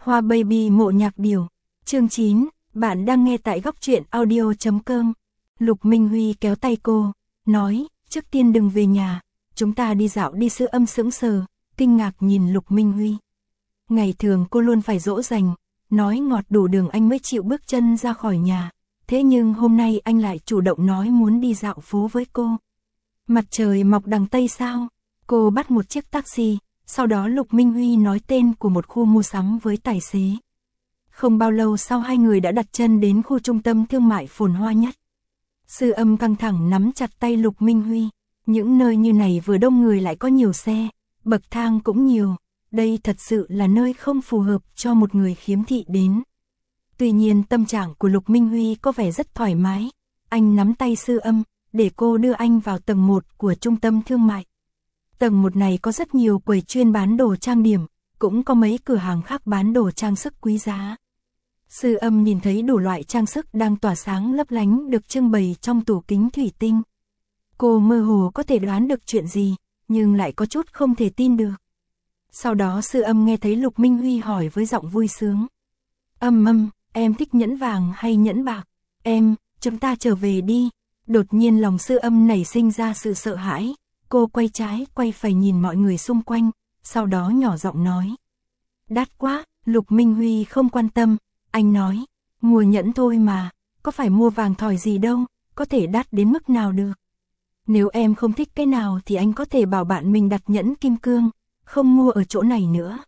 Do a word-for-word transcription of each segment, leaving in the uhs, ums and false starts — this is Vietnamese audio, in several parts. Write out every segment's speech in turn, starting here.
Hoa Baby mộ nhạc điểu. Chương chín, bạn đang nghe tại góc truyện audio chấm com. Lục Minh Huy kéo tay cô, nói, trước tiên đừng về nhà, chúng ta đi dạo đi. Sư Âm sững sờ, kinh ngạc nhìn Lục Minh Huy. Ngày thường cô luôn phải dỗ dành, nói ngọt đủ đường anh mới chịu bước chân ra khỏi nhà. Thế nhưng hôm nay anh lại chủ động nói muốn đi dạo phố với cô. Mặt trời mọc đằng Tây sao? Cô bắt một chiếc taxi, sau đó Lục Minh Huy nói tên của một khu mua sắm với tài xế. Không bao lâu sau hai người đã đặt chân đến khu trung tâm thương mại phồn hoa nhất. Sư Âm căng thẳng nắm chặt tay Lục Minh Huy. Những nơi như này vừa đông người lại có nhiều xe, bậc thang cũng nhiều. Đây thật sự là nơi không phù hợp cho một người khiếm thị đến. Tuy nhiên tâm trạng của Lục Minh Huy có vẻ rất thoải mái. Anh nắm tay Sư Âm, để cô đưa anh vào tầng một của trung tâm thương mại. Tầng một này có rất nhiều quầy chuyên bán đồ trang điểm, cũng có mấy cửa hàng khác bán đồ trang sức quý giá. Sư Âm nhìn thấy đủ loại trang sức đang tỏa sáng lấp lánh được trưng bày trong tủ kính thủy tinh. Cô mơ hồ có thể đoán được chuyện gì, nhưng lại có chút không thể tin được. Sau đó Sư Âm nghe thấy Lục Minh Huy hỏi với giọng vui sướng. Âm Âm, em thích nhẫn vàng hay nhẫn bạc? Em, chúng ta trở về đi. Đột nhiên lòng Sư Âm nảy sinh ra sự sợ hãi. Cô quay trái quay phải nhìn mọi người xung quanh, sau đó nhỏ giọng nói. Đắt quá. Lục Minh Huy không quan tâm. Anh nói, mua nhẫn thôi mà, có phải mua vàng thỏi gì đâu, có thể đắt đến mức nào được. Nếu em không thích cái nào thì anh có thể bảo bạn mình đặt nhẫn kim cương, không mua ở chỗ này nữa.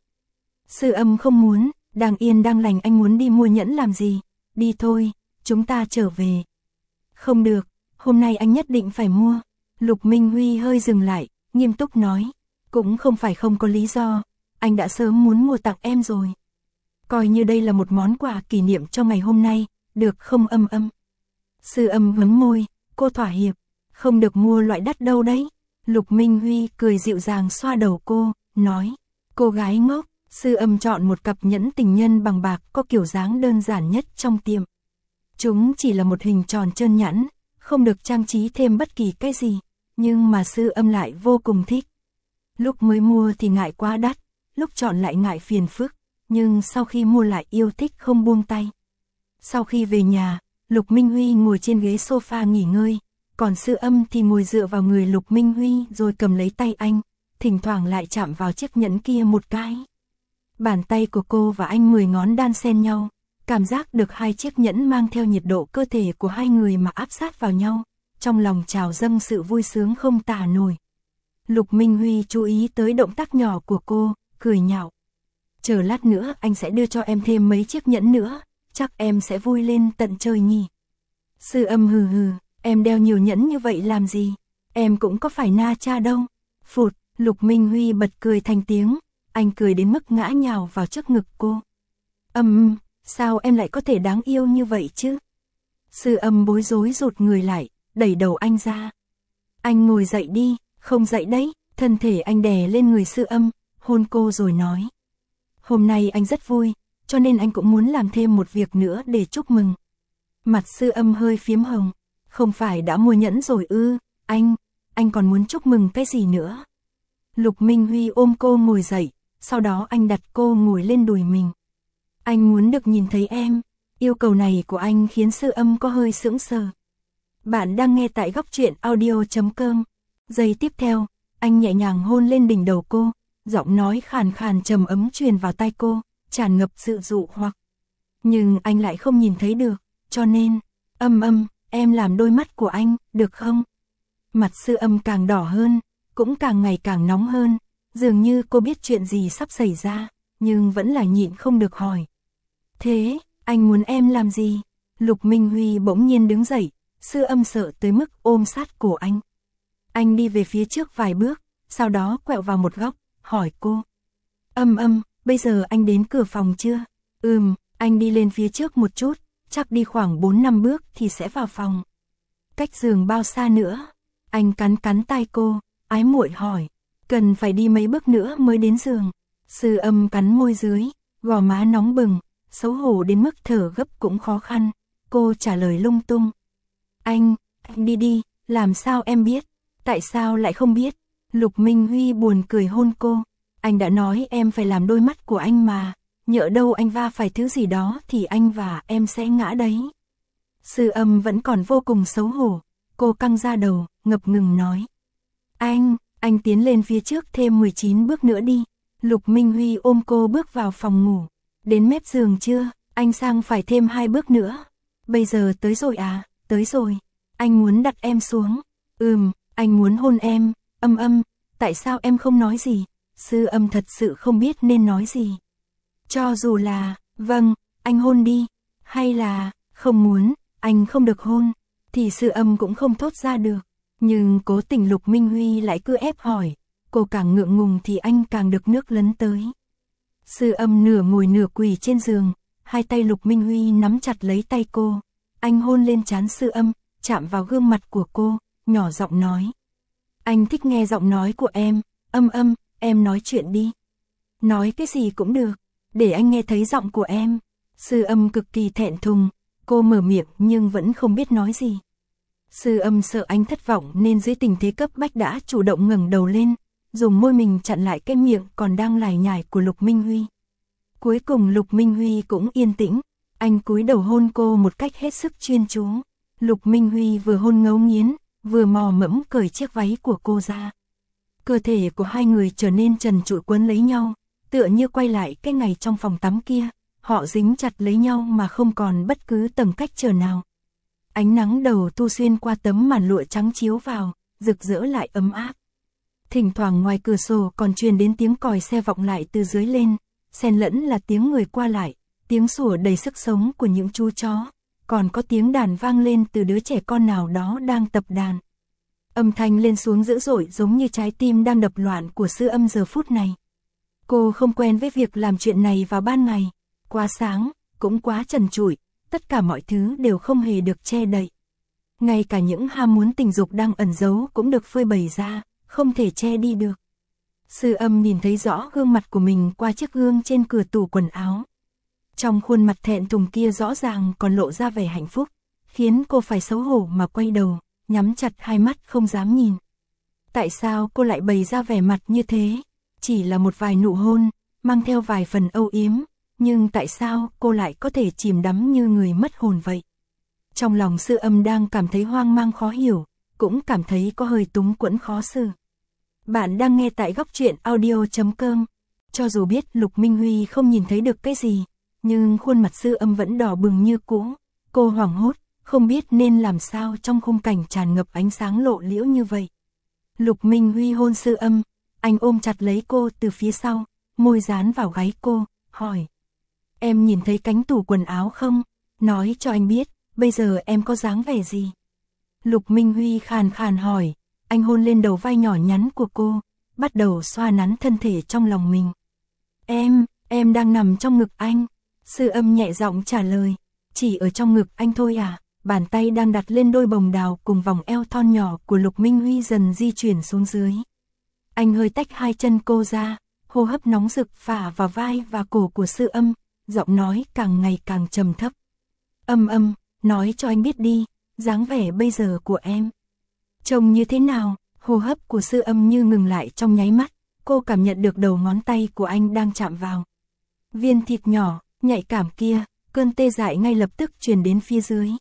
Sư Âm không muốn, đang yên đang lành anh muốn đi mua nhẫn làm gì, đi thôi, chúng ta trở về. Không được, hôm nay anh nhất định phải mua. Lục Minh Huy hơi dừng lại, nghiêm túc nói, cũng không phải không có lý do, anh đã sớm muốn mua tặng em rồi. Coi như đây là một món quà kỷ niệm cho ngày hôm nay, được không Âm Âm? Sư Âm mím môi, cô thỏa hiệp, không được mua loại đắt đâu đấy. Lục Minh Huy cười dịu dàng xoa đầu cô, nói, cô gái ngốc. Sư Âm chọn một cặp nhẫn tình nhân bằng bạc có kiểu dáng đơn giản nhất trong tiệm. Chúng chỉ là một hình tròn trơn nhẵn, không được trang trí thêm bất kỳ cái gì, nhưng mà Sư Âm lại vô cùng thích. Lúc mới mua thì ngại quá đắt, lúc chọn lại ngại phiền phức, nhưng sau khi mua lại yêu thích không buông tay. Sau khi về nhà, Lục Minh Huy ngồi trên ghế sofa nghỉ ngơi, còn Sư Âm thì ngồi dựa vào người Lục Minh Huy rồi cầm lấy tay anh, thỉnh thoảng lại chạm vào chiếc nhẫn kia một cái. Bàn tay của cô và anh mười ngón đan xen nhau, cảm giác được hai chiếc nhẫn mang theo nhiệt độ cơ thể của hai người mà áp sát vào nhau, trong lòng trào dâng sự vui sướng không tả nổi. Lục Minh Huy chú ý tới động tác nhỏ của cô, cười nhạo. Chờ lát nữa anh sẽ đưa cho em thêm mấy chiếc nhẫn nữa, chắc em sẽ vui lên tận trời nhỉ. Sư Âm hừ hừ, em đeo nhiều nhẫn như vậy làm gì, em cũng có phải na cha đâu. Phụt, Lục Minh Huy bật cười thành tiếng, anh cười đến mức ngã nhào vào trước ngực cô. Âm, sao em lại có thể đáng yêu như vậy chứ? Sư Âm bối rối rụt người lại, đẩy đầu anh ra. Anh ngồi dậy đi, không dậy đấy. Thân thể anh đè lên người Sư Âm, hôn cô rồi nói. Hôm nay anh rất vui, cho nên anh cũng muốn làm thêm một việc nữa để chúc mừng. Mặt Sư Âm hơi phiếm hồng. Không phải đã mua nhẫn rồi ư? Anh, anh còn muốn chúc mừng cái gì nữa? Lục Minh Huy ôm cô ngồi dậy, sau đó anh đặt cô ngồi lên đùi mình. Anh muốn được nhìn thấy em. Yêu cầu này của anh khiến Sư Âm có hơi sững sờ. Bạn đang nghe tại góc truyện audio chấm com. Giây tiếp theo, anh nhẹ nhàng hôn lên đỉnh đầu cô, giọng nói khàn khàn trầm ấm truyền vào tai cô, tràn ngập sự dụ hoặc. Nhưng anh lại không nhìn thấy được, cho nên, Âm Âm, em làm đôi mắt của anh, được không? Mặt Sư Âm càng đỏ hơn, cũng càng ngày càng nóng hơn, dường như cô biết chuyện gì sắp xảy ra, nhưng vẫn là nhịn không được hỏi. Thế, anh muốn em làm gì? Lục Minh Huy bỗng nhiên đứng dậy, Sư Âm sợ tới mức ôm sát cổ anh. Anh đi về phía trước vài bước, sau đó quẹo vào một góc, hỏi cô. Âm Âm, bây giờ anh đến cửa phòng chưa? Ừm, anh đi lên phía trước một chút, chắc đi khoảng bốn năm bước thì sẽ vào phòng. Cách giường bao xa nữa? Anh cắn cắn tai cô, ái muội hỏi. Cần phải đi mấy bước nữa mới đến giường. Sư Âm cắn môi dưới, gò má nóng bừng, xấu hổ đến mức thở gấp cũng khó khăn. Cô trả lời lung tung. Anh, anh đi đi, làm sao em biết? Tại sao lại không biết? Lục Minh Huy buồn cười hôn cô. Anh đã nói em phải làm đôi mắt của anh mà, nhỡ đâu anh va phải thứ gì đó thì anh và em sẽ ngã đấy. Sư Âm vẫn còn vô cùng xấu hổ, cô căng ra đầu, ngập ngừng nói. Anh, anh tiến lên phía trước thêm mười chín bước nữa đi. Lục Minh Huy ôm cô bước vào phòng ngủ. Đến mép giường chưa, anh sang phải thêm hai bước nữa. Bây giờ tới rồi à, tới rồi. Anh muốn đặt em xuống. Ừm, anh muốn hôn em. Âm Âm, tại sao em không nói gì? Sư Âm thật sự không biết nên nói gì. Cho dù là, vâng, anh hôn đi. Hay là, không muốn, anh không được hôn. Thì Sư Âm cũng không thốt ra được. Nhưng cố tình Lục Minh Huy lại cứ ép hỏi. Cô càng ngượng ngùng thì anh càng được nước lấn tới. Sư Âm nửa ngồi nửa quỳ trên giường. Hai tay Lục Minh Huy nắm chặt lấy tay cô. Anh hôn lên trán Sư Âm, chạm vào gương mặt của cô, nhỏ giọng nói. Anh thích nghe giọng nói của em. Âm Âm, em nói chuyện đi. Nói cái gì cũng được, để anh nghe thấy giọng của em. Sư Âm cực kỳ thẹn thùng. Cô mở miệng nhưng vẫn không biết nói gì. Sư Âm sợ anh thất vọng nên dưới tình thế cấp bách đã chủ động ngẩng đầu lên, dùng môi mình chặn lại cái miệng còn đang lải nhải của Lục Minh Huy. Cuối cùng Lục Minh Huy cũng yên tĩnh, anh cúi đầu hôn cô một cách hết sức chuyên chú. Lục Minh Huy vừa hôn ngấu nghiến, vừa mò mẫm cởi chiếc váy của cô ra. Cơ thể của hai người trở nên trần trụi quấn lấy nhau, tựa như quay lại cái ngày trong phòng tắm kia, họ dính chặt lấy nhau mà không còn bất cứ tầng cách trở nào. Ánh nắng đầu thu xuyên qua tấm màn lụa trắng chiếu vào, rực rỡ lại ấm áp. Thỉnh thoảng ngoài cửa sổ còn truyền đến tiếng còi xe vọng lại từ dưới lên, xen lẫn là tiếng người qua lại, tiếng sủa đầy sức sống của những chú chó, còn có tiếng đàn vang lên từ đứa trẻ con nào đó đang tập đàn. Âm thanh lên xuống dữ dội giống như trái tim đang đập loạn của Sư Âm giờ phút này. Cô không quen với việc làm chuyện này vào ban ngày, quá sáng, cũng quá trần trụi, tất cả mọi thứ đều không hề được che đậy. Ngay cả những ham muốn tình dục đang ẩn giấu cũng được phơi bày ra, không thể che đi được. Sư Âm nhìn thấy rõ gương mặt của mình qua chiếc gương trên cửa tủ quần áo. Trong khuôn mặt thẹn thùng kia rõ ràng còn lộ ra vẻ hạnh phúc, khiến cô phải xấu hổ mà quay đầu, nhắm chặt hai mắt không dám nhìn. Tại sao cô lại bày ra vẻ mặt như thế? Chỉ là một vài nụ hôn, mang theo vài phần âu yếm, nhưng tại sao cô lại có thể chìm đắm như người mất hồn vậy? Trong lòng Sư Âm đang cảm thấy hoang mang khó hiểu, cũng cảm thấy có hơi túng quẫn khó xử. Bạn đang nghe tại góc truyện audio chấm com. Cho dù biết Lục Minh Huy không nhìn thấy được cái gì, nhưng khuôn mặt Sư Âm vẫn đỏ bừng như cũ. Cô hoảng hốt, không biết nên làm sao trong khung cảnh tràn ngập ánh sáng lộ liễu như vậy. Lục Minh Huy hôn Sư Âm, anh ôm chặt lấy cô từ phía sau, môi dán vào gáy cô, hỏi. Em nhìn thấy cánh tủ quần áo không? Nói cho anh biết, bây giờ em có dáng vẻ gì? Lục Minh Huy khàn khàn hỏi, anh hôn lên đầu vai nhỏ nhắn của cô, bắt đầu xoa nắn thân thể trong lòng mình. Em, em đang nằm trong ngực anh. Sư Âm nhẹ giọng trả lời, chỉ ở trong ngực anh thôi à? Bàn tay đang đặt lên đôi bồng đào cùng vòng eo thon nhỏ của Lục Minh Huy dần di chuyển xuống dưới. Anh hơi tách hai chân cô ra, hô hấp nóng rực phả vào vai và cổ của Sư Âm, giọng nói càng ngày càng trầm thấp. Âm Âm, nói cho anh biết đi, dáng vẻ bây giờ của em trông như thế nào? Hô hấp của Sư Âm như ngừng lại trong nháy mắt, cô cảm nhận được đầu ngón tay của anh đang chạm vào viên thịt nhỏ, nhạy cảm kia, cơn tê dại ngay lập tức truyền đến phía dưới.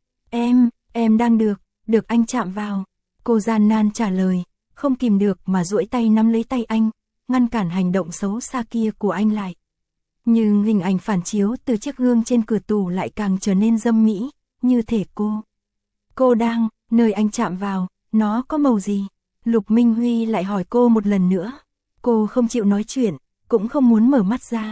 Em, em đang được, được anh chạm vào. Cô gian nan trả lời, không kìm được mà duỗi tay nắm lấy tay anh, ngăn cản hành động xấu xa kia của anh lại. Nhưng hình ảnh phản chiếu từ chiếc gương trên cửa tủ lại càng trở nên dâm mỹ, như thể cô. Cô đang, nơi anh chạm vào, nó có màu gì? Lục Minh Huy lại hỏi cô một lần nữa. Cô không chịu nói chuyện, cũng không muốn mở mắt ra.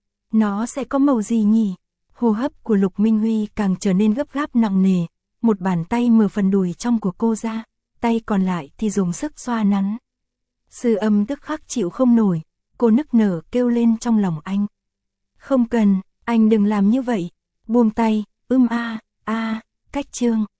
Nó sẽ có màu gì nhỉ? Hô hấp của Lục Minh Huy càng trở nên gấp gáp nặng nề, một bàn tay mở phần đùi trong của cô ra, tay còn lại thì dùng sức xoa nắn. Sư Âm tức khắc chịu không nổi, cô nức nở kêu lên trong lòng anh. Không cần, anh đừng làm như vậy, buông tay, ưm a, a, cách chương.